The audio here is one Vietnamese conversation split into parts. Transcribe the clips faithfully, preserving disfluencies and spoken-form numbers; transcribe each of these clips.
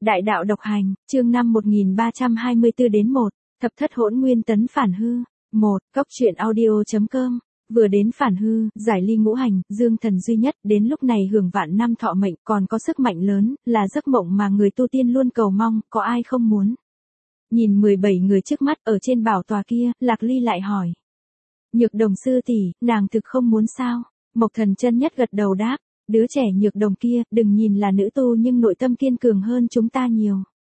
Đại đạo độc hành, chương năm một nghìn ba trăm hai mươi tư đến một, thập thất hỗn nguyên tấn phản hư. một. Cốc truyện audio.com. Vừa đến phản hư, giải ly ngũ hành, dương thần duy nhất, đến lúc này hưởng vạn năm thọ mệnh, còn có sức mạnh lớn, là giấc mộng mà người tu tiên luôn cầu mong, có ai không muốn. Nhìn mười bảy người trước mắt ở trên bảo tòa kia, Lạc Ly lại hỏi. Nhược Đồng sư tỷ, nàng thực không muốn sao? Mộc Thần chân nhất gật đầu đáp. Đứa trẻ Nhược Đồng kia, đừng nhìn là nữ tu nhưng nội tâm kiên cường hơn chúng ta nhiều.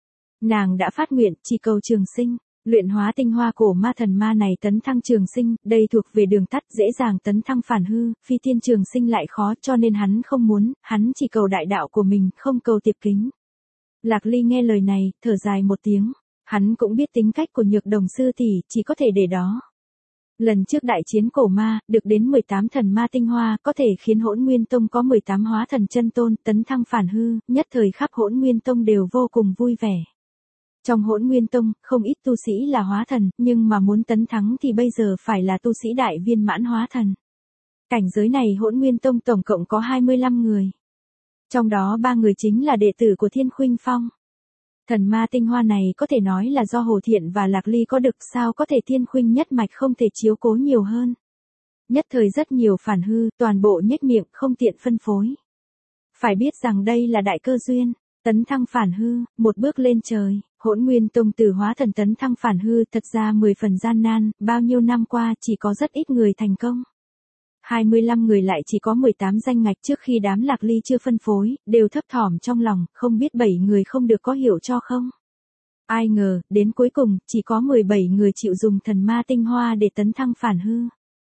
Nàng đã phát nguyện, chỉ cầu trường sinh, luyện hóa tinh hoa cổ ma thần ma này tấn thăng trường sinh, đây thuộc về đường tắt dễ dàng tấn thăng phản hư, phi tiên trường sinh lại khó cho nên hắn không muốn, hắn chỉ cầu đại đạo của mình, không cầu tiệp kính. Lạc Ly nghe lời này, thở dài một tiếng, hắn cũng biết tính cách của Nhược Đồng sư tỷ, chỉ có thể để đó. Lần trước đại chiến cổ ma, được đến mười tám thần ma tinh hoa, có thể khiến Hỗn Nguyên Tông có mười tám hóa thần chân tôn, tấn thăng phản hư, nhất thời khắp Hỗn Nguyên Tông đều vô cùng vui vẻ. Trong Hỗn Nguyên Tông, không ít tu sĩ là hóa thần, nhưng mà muốn tấn thắng thì bây giờ phải là tu sĩ đại viên mãn hóa thần. Cảnh giới này Hỗn Nguyên Tông tổng cộng có hai mươi lăm người. Trong đó ba người chính là đệ tử của Thiên Khuynh Phong. Thần ma tinh hoa này có thể nói là do Hồ Thiện và Lạc Ly có được, sao có thể Thiên Khuynh nhất mạch không thể chiếu cố nhiều hơn. Nhất thời rất nhiều phản hư, toàn bộ nhếch miệng, không tiện phân phối. Phải biết rằng đây là đại cơ duyên, tấn thăng phản hư, một bước lên trời, Hỗn Nguyên Tông từ hóa thần tấn thăng phản hư thật ra mười phần gian nan, bao nhiêu năm qua chỉ có rất ít người thành công. hai mươi lăm người lại chỉ có mười tám danh ngạch, trước khi đám Lạc Ly chưa phân phối, đều thấp thỏm trong lòng, không biết bảy người không được có hiểu cho không. Ai ngờ, đến cuối cùng, chỉ có mười bảy người chịu dùng thần ma tinh hoa để tấn thăng phản hư.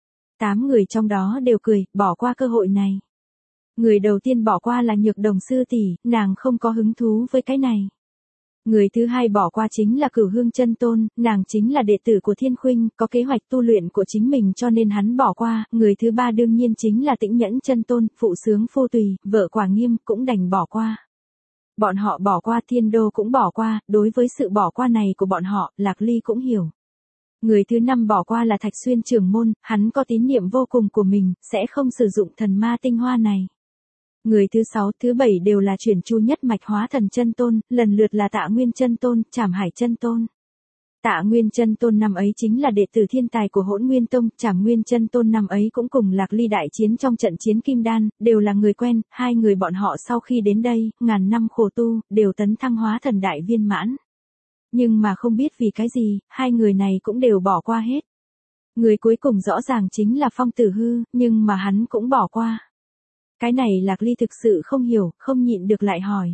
tám người trong đó đều cười, bỏ qua cơ hội này. Người đầu tiên bỏ qua là Nhược Đồng sư tỷ, nàng không có hứng thú với cái này. Người thứ hai bỏ qua chính là Cửu Hương chân tôn, nàng chính là đệ tử của Thiên Khuynh, có kế hoạch tu luyện của chính mình cho nên hắn bỏ qua. Người thứ ba đương nhiên chính là Tĩnh Nhẫn chân tôn, phụ sướng phu tùy, vợ Quả Nghiêm cũng đành bỏ qua. Bọn họ bỏ qua, Thiên Đô cũng bỏ qua, đối với sự bỏ qua này của bọn họ, Lạc Ly cũng hiểu. Người thứ năm bỏ qua là Thạch Xuyên trưởng môn, hắn có tín niệm vô cùng của mình, sẽ không sử dụng thần ma tinh hoa này. Người thứ sáu, thứ bảy đều là chuyển chu nhất mạch hóa thần chân tôn, lần lượt là Tạ Nguyên chân tôn, Trảm Hải chân tôn. Tạ Nguyên chân tôn năm ấy chính là đệ tử thiên tài của Hỗn Nguyên Tông, Trảm Nguyên chân tôn năm ấy cũng cùng Lạc Ly đại chiến trong trận chiến Kim Đan, đều là người quen, hai người bọn họ sau khi đến đây, ngàn năm khổ tu, đều tấn thăng hóa thần đại viên mãn. Nhưng mà không biết vì cái gì, hai người này cũng đều bỏ qua hết. Người cuối cùng rõ ràng chính là Phong Tử Hư, nhưng mà hắn cũng bỏ qua. Cái này Lạc Ly thực sự không hiểu, không nhịn được lại hỏi.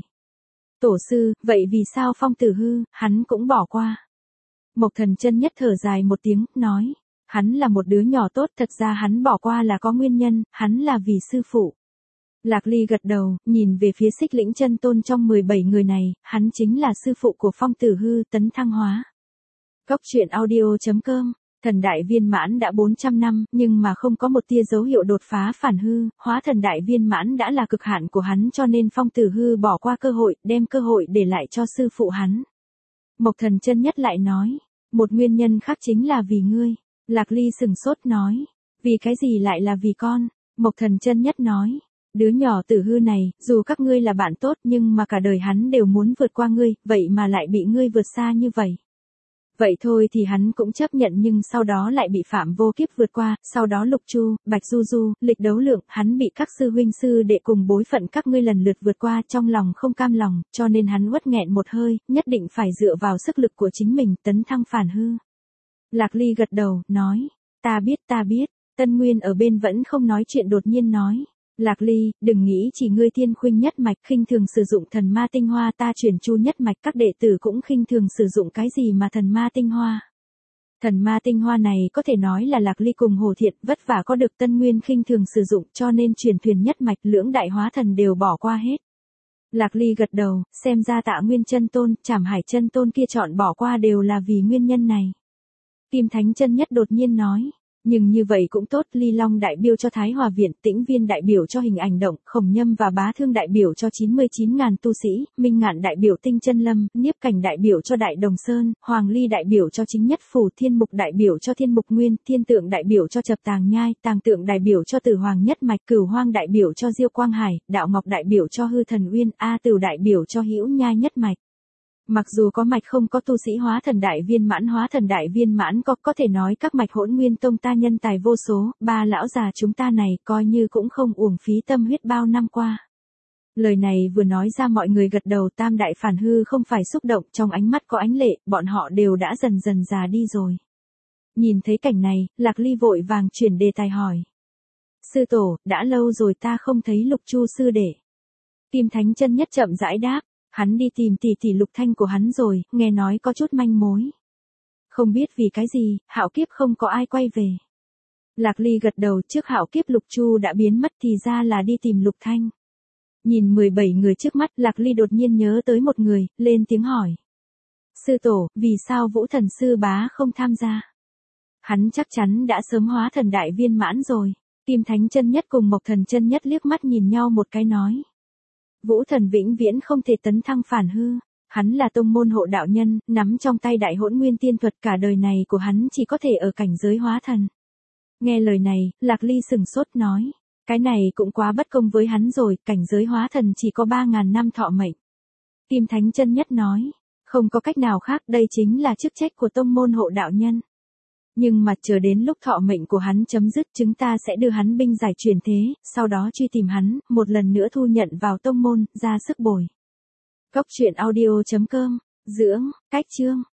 Tổ sư, vậy vì sao Phong Tử Hư, hắn cũng bỏ qua? Mộc Thần chân nhất thở dài một tiếng, nói. Hắn là một đứa nhỏ tốt, thật ra hắn bỏ qua là có nguyên nhân, hắn là vì sư phụ. Lạc Ly gật đầu, nhìn về phía Xích Lĩnh chân tôn trong mười bảy người này, hắn chính là sư phụ của Phong Tử Hư, tấn thăng hóa. Cốc truyện audio.com. Thần đại viên mãn đã bốn trăm năm, nhưng mà không có một tia dấu hiệu đột phá phản hư, hóa thần đại viên mãn đã là cực hạn của hắn cho nên Phong Tử Hư bỏ qua cơ hội, đem cơ hội để lại cho sư phụ hắn. Mộc Thần chân nhất lại nói, một nguyên nhân khác chính là vì ngươi. Lạc Ly sừng sốt nói, vì cái gì lại là vì con? Mộc Thần chân nhất nói, đứa nhỏ Tử Hư này, dù các ngươi là bạn tốt nhưng mà cả đời hắn đều muốn vượt qua ngươi, vậy mà lại bị ngươi vượt xa như vậy. Vậy thôi thì hắn cũng chấp nhận nhưng sau đó lại bị Phạm Vô Kiếp vượt qua, sau đó Lục Chu, Bạch Du Du, Lịch Đấu Lượng, hắn bị các sư huynh sư đệ cùng bối phận các ngươi lần lượt vượt qua, trong lòng không cam lòng, cho nên hắn uất nghẹn một hơi, nhất định phải dựa vào sức lực của chính mình tấn thăng phản hư. Lạc Ly gật đầu, nói, ta biết ta biết, Tân Nguyên ở bên vẫn không nói chuyện đột nhiên nói. Lạc Ly, đừng nghĩ chỉ ngươi Thiên Khuynh nhất mạch khinh thường sử dụng thần ma tinh hoa, ta chuyển chu nhất mạch các đệ tử cũng khinh thường sử dụng cái gì mà thần ma tinh hoa. Thần ma tinh hoa này có thể nói là Lạc Ly cùng Hồ Thiện vất vả có được Tân Nguyên khinh thường sử dụng cho nên truyền thuyền nhất mạch lưỡng đại hóa thần đều bỏ qua hết. Lạc Ly gật đầu, xem ra Tạ Nguyên chân tôn, Trảm Hải chân tôn kia chọn bỏ qua đều là vì nguyên nhân này. Kim Thánh chân nhất đột nhiên nói. Nhưng như vậy cũng tốt, Ly Long đại biểu cho Thái Hòa Viện, Tĩnh Viên đại biểu cho Hình Ảnh Động, Khổng Nhâm và Bá Thương đại biểu cho chín mươi chín ngàn tu sĩ, Minh Ngạn đại biểu Tinh Chân Lâm, Niếp Cảnh đại biểu cho Đại Đồng Sơn, Hoàng Ly đại biểu cho Chính Nhất Phủ, Thiên Mục đại biểu cho Thiên Mục Nguyên, Thiên Tượng đại biểu cho Chập Tàng Nhai, Tàng Tượng đại biểu cho Tử Hoàng Nhất Mạch, Cửu Hoang đại biểu cho Diêu Quang Hải, Đạo Ngọc đại biểu cho Hư Thần Uyên, A Tửu đại biểu cho Hữu Nhai Nhất Mạch. Mặc dù có mạch không có tu sĩ hóa thần đại viên mãn hóa thần đại viên mãn có có thể nói các mạch hỗn nguyên tông ta nhân tài vô số, ba lão già chúng ta này coi như cũng không uổng phí tâm huyết bao năm qua. Lời này vừa nói ra mọi người gật đầu, tam đại phản hư không phải xúc động, trong ánh mắt có ánh lệ, bọn họ đều đã dần dần già đi rồi. Nhìn thấy cảnh này, Lạc Ly vội vàng chuyển đề tài hỏi. Sư tổ, đã lâu rồi ta không thấy Lục Chu sư đệ. Kim Thánh chân nhất chậm rãi đáp, hắn đi tìm tỷ tỷ Lục Thanh của hắn rồi, nghe nói có chút manh mối. Không biết vì cái gì, hạo kiếp không có ai quay về. Lạc Ly gật đầu, trước hạo kiếp Lục Chu đã biến mất thì ra là đi tìm Lục Thanh. Nhìn mười bảy người trước mắt, Lạc Ly đột nhiên nhớ tới một người, lên tiếng hỏi. Sư tổ, vì sao Vũ Thần Sư Bá không tham gia? Hắn chắc chắn đã sớm hóa thần đại viên mãn rồi. Kim Thánh chân nhất cùng Mộc Thần chân nhất liếc mắt nhìn nhau một cái nói. Vũ Thần vĩnh viễn không thể tấn thăng phản hư. Hắn là tông môn hộ đạo nhân, nắm trong tay đại hỗn nguyên tiên thuật, cả đời này của hắn chỉ có thể ở cảnh giới hóa thần. Nghe lời này, Lạc Ly sừng sốt nói. Cái này cũng quá bất công với hắn rồi, cảnh giới hóa thần chỉ có ba ngàn năm thọ mệnh. Kim Thánh chân nhất nói. Không có cách nào khác, đây chính là chức trách của tông môn hộ đạo nhân. Nhưng mà chờ đến lúc thọ mệnh của hắn chấm dứt, chúng ta sẽ đưa hắn binh giải truyền thế, sau đó truy tìm hắn, một lần nữa thu nhận vào tông môn, ra sức bồi. Cốc truyện audio chấm com, dưỡng, cách chương.